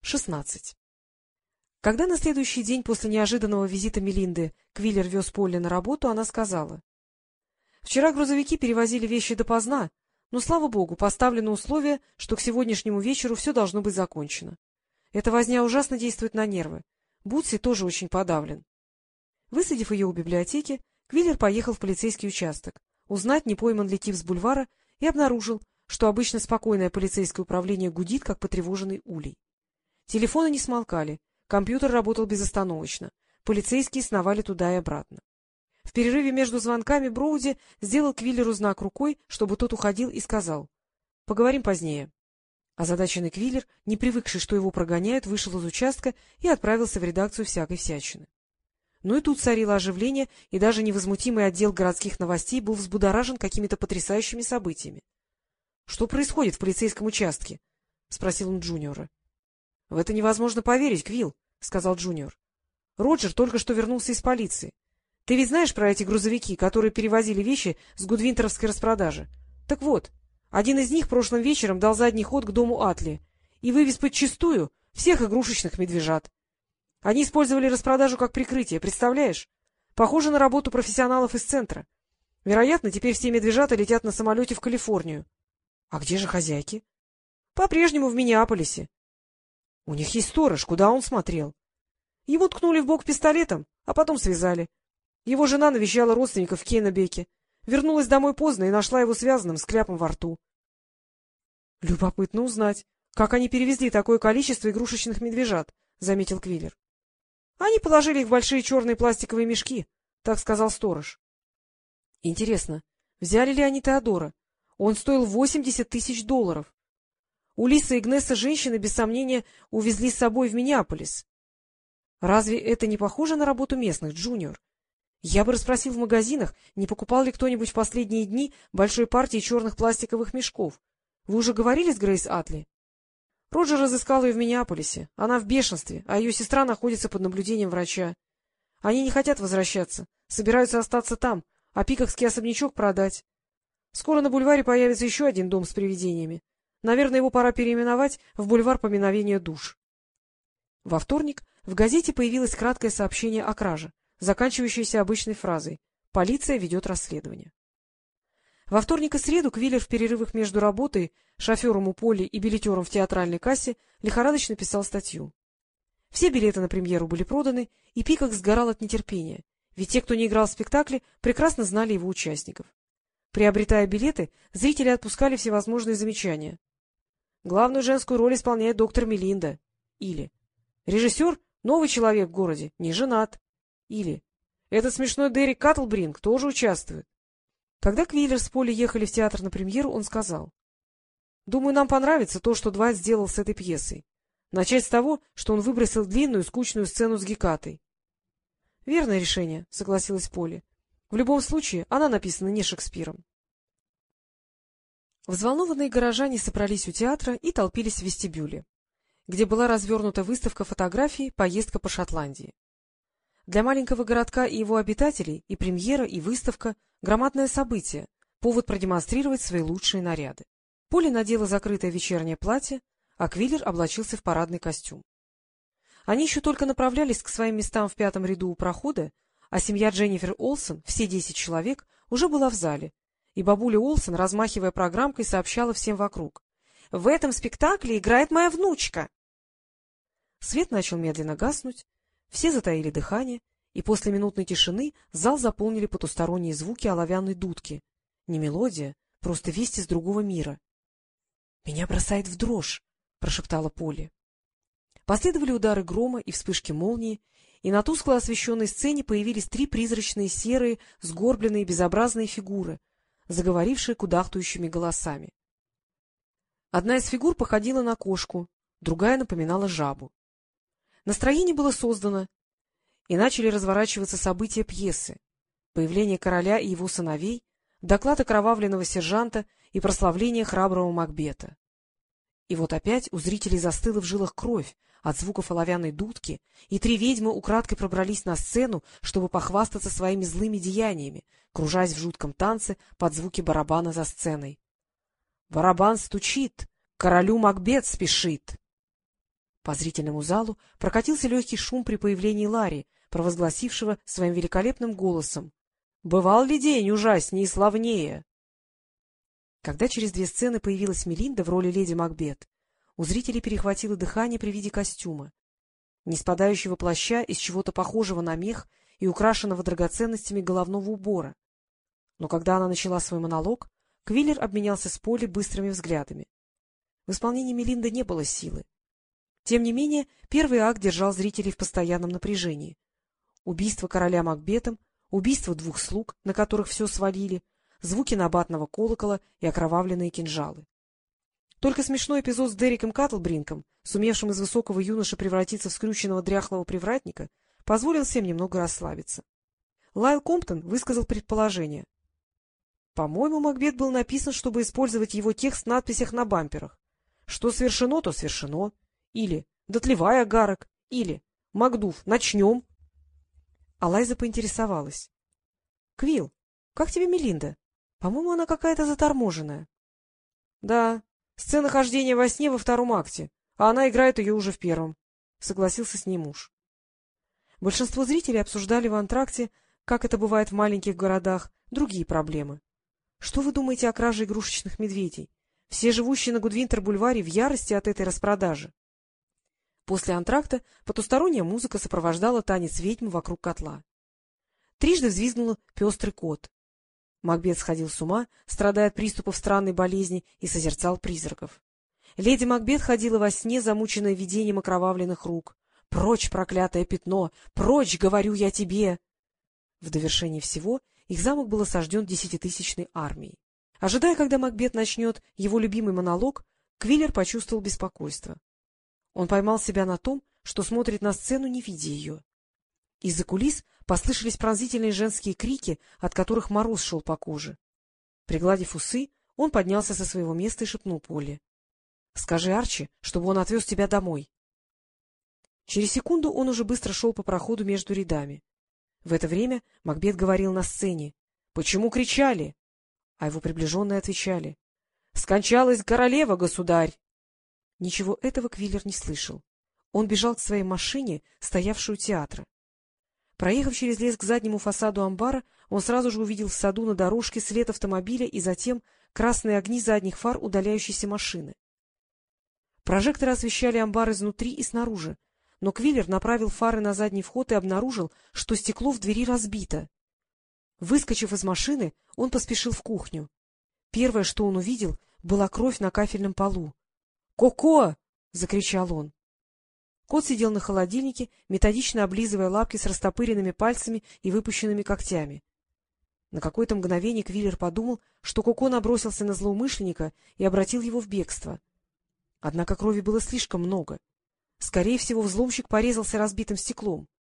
16. Когда на следующий день после неожиданного визита Мелинды Квиллер вез Полли на работу, она сказала: — Вчера грузовики перевозили вещи допоздна, но, слава богу, поставлено условие, что к сегодняшнему вечеру все должно быть закончено. Эта возня ужасно действует на нервы. Бутси тоже очень подавлен. Высадив ее у библиотеки, Квиллер поехал в полицейский участок, узнать, не пойман ли тип с бульвара, и обнаружил, что обычно спокойное полицейское управление гудит, как потревоженный улей. Телефоны не смолкали, компьютер работал безостановочно, полицейские сновали туда и обратно. В перерыве между звонками Броуди сделал Квиллеру знак рукой, чтобы тот уходил, и сказал: — Поговорим позднее. Озадаченный Квиллер, не привыкший, что его прогоняют, вышел из участка и отправился в редакцию всякой всячины. Но и тут царило оживление, и даже невозмутимый отдел городских новостей был взбудоражен какими-то потрясающими событиями. — Что происходит в полицейском участке? — спросил он Джуниора. — В это невозможно поверить, Квилл, — сказал Джуниор. — Роджер только что вернулся из полиции. Ты ведь знаешь про эти грузовики, которые перевозили вещи с гудвинтеровской распродажи? Так вот, один из них прошлым вечером дал задний ход к дому Атли и вывез подчистую всех игрушечных медвежат. Они использовали распродажу как прикрытие, представляешь? Похоже на работу профессионалов из центра. Вероятно, теперь все медвежата летят на самолете в Калифорнию. А где же хозяйки? По-прежнему в Миннеаполисе. У них есть сторож, куда он смотрел? Его ткнули в бок пистолетом, а потом связали. Его жена навещала родственников в Кеннебеке, вернулась домой поздно и нашла его связанным с кляпом во рту. — Любопытно узнать, как они перевезли такое количество игрушечных медвежат, — заметил Квиллер. — Они положили их в большие черные пластиковые мешки, — так сказал сторож. — Интересно, взяли ли они Теодора? Он стоил $80 тысяч. У Лисы и Гнесса женщины, без сомнения, увезли с собой в Миннеаполис. Разве это не похоже на работу местных, Джуниор? Я бы расспросил в магазинах, не покупал ли кто-нибудь в последние дни большой партии черных пластиковых мешков. Вы уже говорили с Грейс Атли? Роджер разыскал ее в Миннеаполисе. Она в бешенстве, а ее сестра находится под наблюдением врача. Они не хотят возвращаться, собираются остаться там, а пикокский особнячок продать. Скоро на бульваре появится еще один дом с привидениями. Наверное, его пора переименовать в бульвар поминовения душ. Во вторник в газете появилось краткое сообщение о краже, заканчивающееся обычной фразой: «Полиция ведет расследование». Во вторник и среду Квиллер в перерывах между работой, шофером у Полли и билетером в театральной кассе лихорадочно писал статью. Все билеты на премьеру были проданы, и Пикок сгорал от нетерпения, ведь те, кто не играл в спектакле, прекрасно знали его участников. Приобретая билеты, зрители отпускали всевозможные замечания. «Главную женскую роль исполняет доктор Мелинда». Или «Режиссер — новый человек в городе, не женат». Или «Этот смешной Дерек Каттлбринг тоже участвует». Когда Квиллер с Полли ехали в театр на премьеру, он сказал: — Думаю, нам понравится то, что Двайт сделал с этой пьесой. Начать с того, что он выбросил длинную, скучную сцену с Гекатой. — Верное решение, — согласилась Полли. — В любом случае, она написана не Шекспиром. Взволнованные горожане собрались у театра и толпились в вестибюле, где была развернута выставка фотографий «Поездка по Шотландии». Для маленького городка и его обитателей и премьера, и выставка — громадное событие, повод продемонстрировать свои лучшие наряды. Полли надела закрытое вечернее платье, а Квиллер облачился в парадный костюм. Они еще только направлялись к своим местам в 5-м ряду у прохода, а семья Дженнифер Олсен, все 10 человек, уже была в зале, и бабуля Олсен, размахивая программкой, сообщала всем вокруг: — В этом спектакле играет моя внучка! Свет начал медленно гаснуть, все затаили дыхание, и после минутной тишины зал заполнили потусторонние звуки оловянной дудки. Не мелодия, просто весть из другого мира. — Меня бросает в дрожь, — прошептала Полли. Последовали удары грома и вспышки молнии, и на тускло освещенной сцене появились 3 призрачные серые, сгорбленные безобразные фигуры, заговорившие кудахтающими голосами. Одна из фигур походила на кошку, другая напоминала жабу. Настроение было создано, и начали разворачиваться события пьесы: появление короля и его сыновей, доклад окровавленного сержанта и прославление храброго Макбета. И вот опять у зрителей застыла в жилах кровь от звуков оловянной дудки, и 3 ведьмы украдкой пробрались на сцену, чтобы похвастаться своими злыми деяниями, кружась в жутком танце под звуки барабана за сценой. «Барабан стучит, королю Макбет спешит!» По зрительному залу прокатился легкий шум при появлении Ларри, провозгласившего своим великолепным голосом: «Бывал ли день ужаснее и славнее?» Когда через 2 сцены появилась Мелинда в роли леди Макбет, у зрителей перехватило дыхание при виде костюма, неспадающего плаща из чего-то похожего на мех и украшенного драгоценностями головного убора. Но когда она начала свой монолог, Квиллер обменялся с Полли быстрыми взглядами. В исполнении Мелинды не было силы. Тем не менее, первый акт держал зрителей в постоянном напряжении. Убийство короля Макбетом, убийство 2 слуг, на которых все свалили, звуки набатного колокола и окровавленные кинжалы. Только смешной эпизод с Дерриком Каттлбринком, сумевшим из высокого юноши превратиться в скрюченного дряхлого привратника, позволил всем немного расслабиться. Лайл Комптон высказал предположение. По-моему, Макбет был написан, чтобы использовать его текст в надписях на бамперах. Что свершено, то свершено. Или «Дотлевай, агарок», или «Макдув, начнем». А Лайза поинтересовалась. — Квилл, как тебе Мелинда? По-моему, она какая-то заторможенная. — Да, сцена хождения во сне во 2-м акте, а она играет ее уже в 1-м, — согласился с ней муж. Большинство зрителей обсуждали в антракте, как это бывает в маленьких городах, другие проблемы. Что вы думаете о краже игрушечных медведей? Все живущие на Гудвинтер-бульваре в ярости от этой распродажи. После антракта потусторонняя музыка сопровождала танец ведьмы вокруг котла. Трижды взвизгнул пестрый кот. Макбет сходил с ума, страдая от приступов странной болезни, и созерцал призраков. Леди Макбет ходила во сне, замученная видением окровавленных рук. «Прочь, проклятое пятно! Прочь, говорю я тебе!» В довершении всего их замок был осажден 10-тысячной армией. Ожидая, когда Макбет начнет его любимый монолог, Квиллер почувствовал беспокойство. Он поймал себя на том, что смотрит на сцену, не видя ее. Из-за кулис послышались пронзительные женские крики, от которых мороз шел по коже. Пригладив усы, он поднялся со своего места и шепнул Полли: — Скажи Арчи, чтобы он отвез тебя домой. Через секунду он уже быстро шел по проходу между рядами. В это время Макбет говорил на сцене: — Почему кричали? А его приближенные отвечали: — Скончалась королева, государь! Ничего этого Квиллер не слышал. Он бежал к своей машине, стоявшей у театра. Проехав через лес к заднему фасаду амбара, он сразу же увидел в саду на дорожке след автомобиля и затем красные огни задних фар удаляющейся машины. Прожекторы освещали амбар изнутри и снаружи, но Квиллер направил фары на задний вход и обнаружил, что стекло в двери разбито. Выскочив из машины, он поспешил в кухню. Первое, что он увидел, была кровь на кафельном полу. «Коко!» — закричал он. Кот сидел на холодильнике, методично облизывая лапки с растопыренными пальцами и выпущенными когтями. На какое-то мгновение Квиллер подумал, что Коко набросился на злоумышленника и обратил его в бегство. Однако крови было слишком много. Скорее всего, взломщик порезался разбитым стеклом.